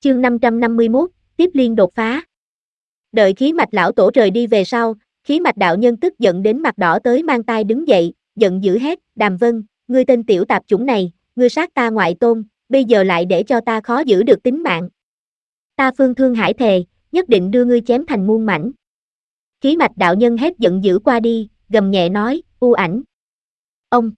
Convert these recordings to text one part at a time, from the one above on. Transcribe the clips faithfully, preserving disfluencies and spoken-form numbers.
Chương năm trăm năm mươi mốt, tiếp liên đột phá. Đợi khí mạch lão tổ rời đi về sau, khí mạch đạo nhân tức giận đến mặt đỏ tới mang tai đứng dậy, giận dữ hét, Đàm Vân, ngươi tên tiểu tạp chủng này, ngươi sát ta ngoại tôn, bây giờ lại để cho ta khó giữ được tính mạng. Ta Phương Thương Hải thề, nhất định đưa ngươi chém thành muôn mảnh. Khí mạch đạo nhân hét giận dữ qua đi, gầm nhẹ nói, u ảnh. Ông.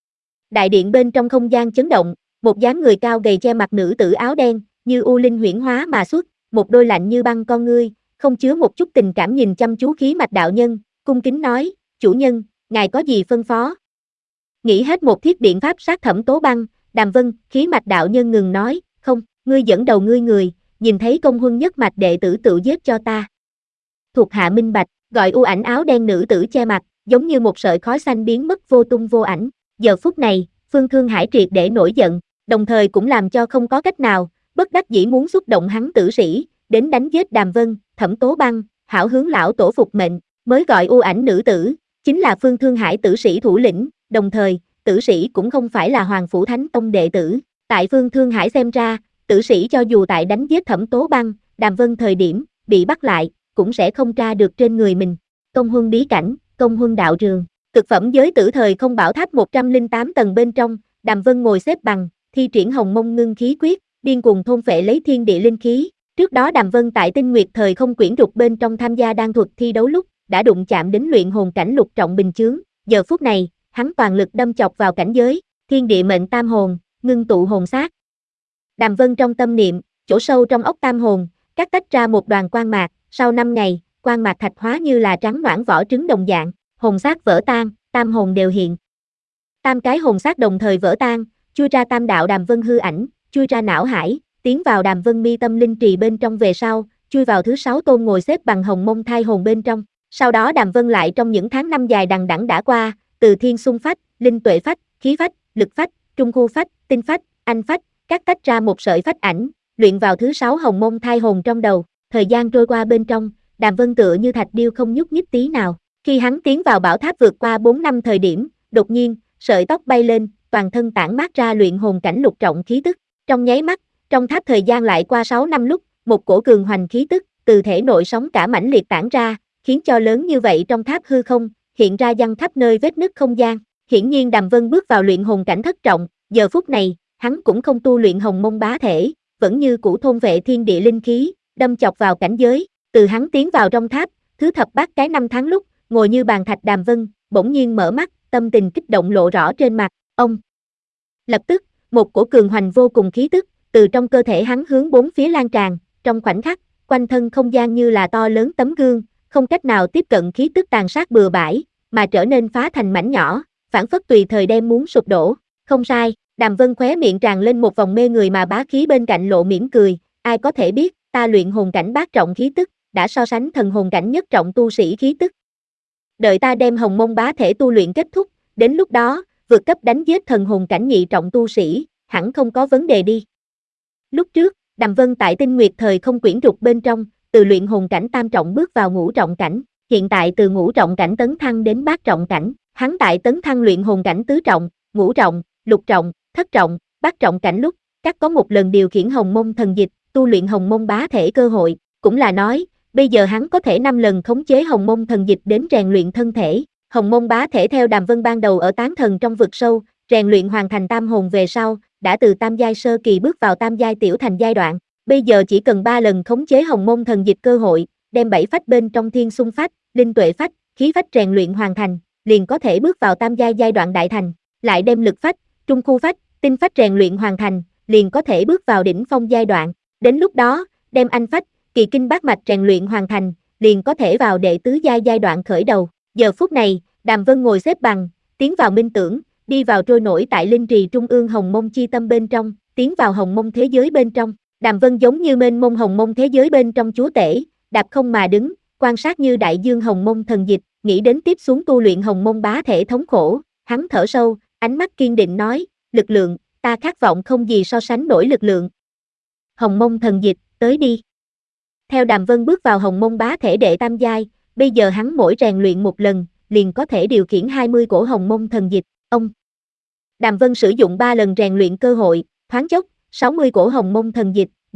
Đại điện bên trong không gian chấn động, một dáng người cao gầy che mặt nữ tử áo đen, như u linh huyễn hóa mà xuất, một đôi lạnh như băng con ngươi, không chứa một chút tình cảm nhìn chăm chú khí mạch đạo nhân, cung kính nói, chủ nhân, ngài có gì phân phó? Nghĩ hết một thiết biện pháp sát Thẩm Tố Băng, Đàm Vân, khí mạch đạo nhân ngừng nói, không, ngươi dẫn đầu ngươi người, nhìn thấy công huân nhất mạch đệ tử tự giết cho ta. Thuộc hạ minh bạch, gọi u ảnh áo đen nữ tử che mặt, giống như một sợi khói xanh biến mất vô tung vô ảnh. Giờ phút này, Phương Thương Hải triệt để nổi giận, đồng thời cũng làm cho không có cách nào, bất đắc dĩ muốn xúc động hắn tử sĩ, đến đánh giết Đàm Vân, Thẩm Tố Băng, hảo hướng lão tổ phục mệnh, mới gọi u ảnh nữ tử, chính là Phương Thương Hải tử sĩ thủ lĩnh, đồng thời, tử sĩ cũng không phải là Hoàng Phủ Thánh Tông đệ tử. Tại Phương Thương Hải xem ra, tử sĩ cho dù tại đánh giết Thẩm Tố Băng, Đàm Vân thời điểm, bị bắt lại, cũng sẽ không tra được trên người mình. Công huân bí cảnh, công huân đạo trường, cực phẩm giới tử thời không bảo tháp một trăm lẻ tám tầng bên trong, Đàm Vân ngồi xếp bằng, thi triển hồng mông ngưng khí quyết, điên cuồng thôn phệ lấy thiên địa linh khí. Trước đó Đàm Vân tại Tinh Nguyệt thời không quyển trục bên trong tham gia đan thuật thi đấu lúc, đã đụng chạm đến luyện hồn cảnh lục trọng bình chướng, giờ phút này, hắn toàn lực đâm chọc vào cảnh giới, thiên địa mệnh tam hồn, ngưng tụ hồn xác. Đàm Vân trong tâm niệm, chỗ sâu trong ốc tam hồn, cắt tách ra một đoàn quang mạc, sau năm ngày, quang mạc thạch hóa như là trắng noãn vỏ trứng đồng dạng, hồn xác vỡ tan, tam hồn đều hiện. Tam cái hồn xác đồng thời vỡ tan, chui ra tam đạo Đàm Vân hư ảnh, chui ra não hải, tiến vào Đàm Vân mi tâm linh trì bên trong về sau, chui vào thứ sáu tôn ngồi xếp bằng hồng mông thai hồn bên trong. Sau đó Đàm Vân lại trong những tháng năm dài đằng đẵng đã qua, từ thiên xung phách, linh tuệ phách, khí phách, lực phách, trung khu phách, tinh phách, anh phách, cắt tách ra một sợi phách ảnh, luyện vào thứ sáu hồng mông thai hồn trong đầu. Thời gian trôi qua bên trong, Đàm Vân tựa như thạch điêu không nhúc nhích tí nào. Khi hắn tiến vào bảo tháp vượt qua bốn năm thời điểm, đột nhiên, sợi tóc bay lên, toàn thân tản mát ra luyện hồn cảnh lục trọng khí tức. Trong nháy mắt, trong tháp thời gian lại qua sáu năm lúc, một cổ cường hoành khí tức từ thể nội sóng cả mãnh liệt tản ra, khiến cho lớn như vậy trong tháp hư không hiện ra văng khắp nơi vết nứt không gian. Hiển nhiên Đàm Vân bước vào luyện hồn cảnh thất trọng, giờ phút này, hắn cũng không tu luyện hồng mông bá thể, vẫn như cũ thôn vệ thiên địa linh khí, đâm chọc vào cảnh giới. Từ hắn tiến vào trong tháp, thứ thập bát cái năm tháng lúc, ngồi như bàn thạch Đàm Vân, bỗng nhiên mở mắt, tâm tình kích động lộ rõ trên mặt. Ông. Lập tức, một cổ cường hoành vô cùng khí tức từ trong cơ thể hắn hướng bốn phía lan tràn, trong khoảnh khắc, quanh thân không gian như là to lớn tấm gương, không cách nào tiếp cận khí tức tàn sát bừa bãi, mà trở nên phá thành mảnh nhỏ, phản phất tùy thời đem muốn sụp đổ. Không sai, Đàm Vân khóe miệng tràn lên một vòng mê người mà bá khí, bên cạnh lộ mỉm cười, ai có thể biết, ta luyện hồn cảnh bát trọng khí tức, đã so sánh thần hồn cảnh nhất trọng tu sĩ khí tức. Đợi ta đem hồng mông bá thể tu luyện kết thúc, đến lúc đó, vượt cấp đánh giết thần hồn cảnh nhị trọng tu sĩ, hẳn không có vấn đề đi. Lúc trước, Đàm Vân tại Tinh Nguyệt thời không quyển trục bên trong, từ luyện hồn cảnh tam trọng bước vào ngũ trọng cảnh, hiện tại từ ngũ trọng cảnh tấn thăng đến bát trọng cảnh, hắn tại tấn thăng luyện hồn cảnh tứ trọng, ngũ trọng, lục trọng, thất trọng, bát trọng cảnh lúc, các có một lần điều khiển hồng mông thần dịch, tu luyện hồng mông bá thể cơ hội, cũng là nói, bây giờ hắn có thể năm lần khống chế hồng mông thần dịch đến rèn luyện thân thể. Hồng mông bá thể theo Đàm Vân ban đầu ở tán thần trong vực sâu, rèn luyện hoàn thành tam hồn về sau, đã từ tam giai sơ kỳ bước vào tam giai tiểu thành giai đoạn, bây giờ chỉ cần ba lần khống chế hồng mông thần dịch cơ hội, đem bảy phách bên trong thiên xung phách, linh tuệ phách, khí phách rèn luyện hoàn thành, liền có thể bước vào tam giai giai đoạn đại thành, lại đem lực phách, trung khu phách, tinh phách rèn luyện hoàn thành, liền có thể bước vào đỉnh phong giai đoạn, đến lúc đó, đem anh phách, kỳ kinh bát mạch rèn luyện hoàn thành, liền có thể vào đệ tứ giai giai đoạn khởi đầu. Giờ phút này, Đàm Vân ngồi xếp bằng, tiến vào minh tưởng, đi vào trôi nổi tại linh trì trung ương hồng mông chi tâm bên trong, tiến vào hồng mông thế giới bên trong. Đàm Vân giống như mênh mông hồng mông thế giới bên trong chúa tể, đạp không mà đứng, quan sát như đại dương hồng mông thần dịch, nghĩ đến tiếp xuống tu luyện hồng mông bá thể thống khổ, hắn thở sâu, ánh mắt kiên định nói, lực lượng, ta khát vọng không gì so sánh nổi lực lượng. Hồng mông thần dịch, tới đi. Theo Đàm Vân bước vào hồng mông bá thể đệ tam giai, bây giờ hắn mỗi rèn luyện một lần, liền có thể điều khiển hai mươi cổ hồng mông thần dịch. Ông. Đàm Vân sử dụng ba lần rèn luyện cơ hội, thoáng chốc, sáu mươi cổ hồng mông thần dịch,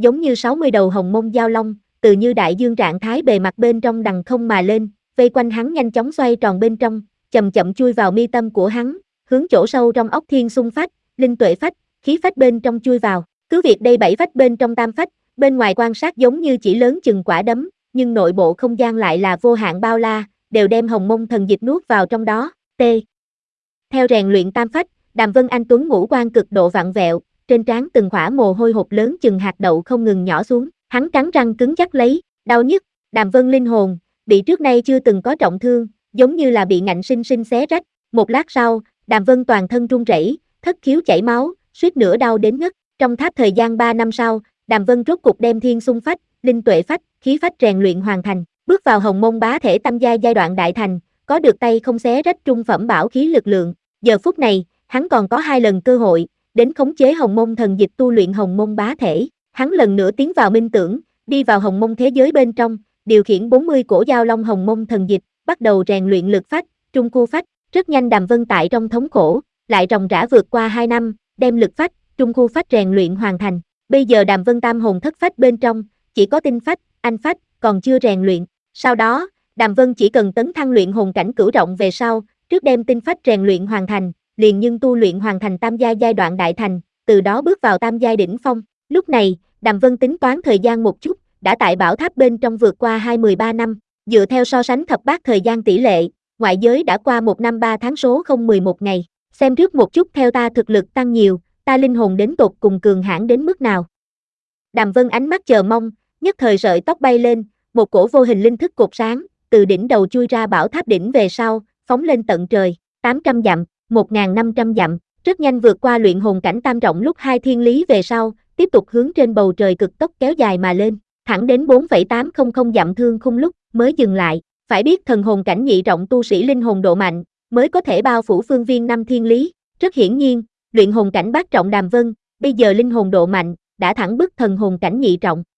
giống như sáu mươi đầu hồng mông giao long, từ như đại dương trạng thái bề mặt bên trong đằng không mà lên, vây quanh hắn nhanh chóng xoay tròn bên trong, chậm chậm chui vào mi tâm của hắn, hướng chỗ sâu trong óc thiên xung phách, linh tuệ phách, khí phách bên trong chui vào. Cứ việc đây bảy phách bên trong tam phách, bên ngoài quan sát giống như chỉ lớn chừng quả đấm, nhưng nội bộ không gian lại là vô hạn bao la, đều đem hồng mông thần dịch nuốt vào trong đó. T. Theo rèn luyện tam phách, Đàm Vân Anh Tuấn ngũ quan cực độ vặn vẹo, trên trán từng khỏa mồ hôi hột lớn chừng hạt đậu không ngừng nhỏ xuống, hắn cắn răng cứng chắc lấy, đau nhức. Đàm Vân linh hồn, bị trước nay chưa từng có trọng thương, giống như là bị ngạnh sinh sinh xé rách. Một lát sau, Đàm Vân toàn thân run rẩy, thất khiếu chảy máu, suýt nữa đau đến ngất. Trong tháp thời gian ba năm sau, Đàm Vân rốt cục đem thiên xung phách, linh tuệ phách, khí phách rèn luyện hoàn thành, bước vào hồng mông bá thể tam giai giai đoạn đại thành, có được tay không xé rách trung phẩm bảo khí lực lượng. Giờ phút này, hắn còn có hai lần cơ hội, đến khống chế hồng mông thần dịch tu luyện hồng mông bá thể. Hắn lần nữa tiến vào minh tưởng, đi vào hồng mông thế giới bên trong, điều khiển bốn mươi cổ giao long hồng mông thần dịch, bắt đầu rèn luyện lực phách, trung khu phách. Rất nhanh Đàm Vân tại trong thống khổ, lại ròng rã vượt qua hai năm, đem lực phách, trung khu phách rèn luyện hoàn thành. Bây giờ Đàm Vân tam hồn thất phách bên trong, chỉ có tinh phách, anh phách, còn chưa rèn luyện. Sau đó, Đàm Vân chỉ cần tấn thăng luyện hồn cảnh cửu trọng về sau, trước đem tinh phách rèn luyện hoàn thành, liền nhưng tu luyện hoàn thành tam giai giai đoạn đại thành, từ đó bước vào tam giai đỉnh phong. Lúc này, Đàm Vân tính toán thời gian một chút, đã tại bảo tháp bên trong vượt qua hai mươi ba năm, dựa theo so sánh thập bát thời gian tỷ lệ, ngoại giới đã qua một năm ba tháng số không mười một ngày. Xem trước một chút theo ta thực lực tăng nhiều, ta linh hồn đến tột cùng cường hãn đến mức nào. Đàm Vân ánh mắt chờ mong, nhất thời sợi tóc bay lên, một cổ vô hình linh thức cột sáng, từ đỉnh đầu chui ra bảo tháp đỉnh về sau, phóng lên tận trời, tám trăm dặm, một nghìn năm trăm dặm, rất nhanh vượt qua luyện hồn cảnh tam trọng lúc hai thiên lý về sau, tiếp tục hướng trên bầu trời cực tốc kéo dài mà lên, thẳng đến bốn phẩy tám không không dặm thương khung lúc mới dừng lại. Phải biết thần hồn cảnh nhị trọng tu sĩ linh hồn độ mạnh, mới có thể bao phủ phương viên năm thiên lý. Rất hiển nhiên, luyện hồn cảnh bát trọng Đàm Vân, bây giờ linh hồn độ mạnh, đã thẳng bức thần hồn cảnh nhị trọng.